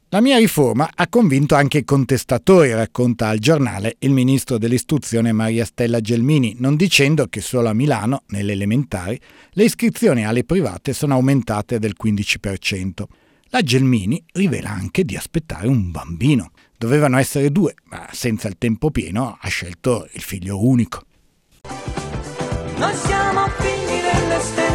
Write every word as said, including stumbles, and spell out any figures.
La mia riforma ha convinto anche i contestatori, racconta al giornale il ministro dell'istruzione Maria Stella Gelmini, non dicendo che solo a Milano, nelle elementari, le iscrizioni alle private sono aumentate del quindici per cento. La Gelmini rivela anche di aspettare un bambino. Dovevano essere due, ma senza il tempo pieno ha scelto il figlio unico. Noi siamo figli delle stelle.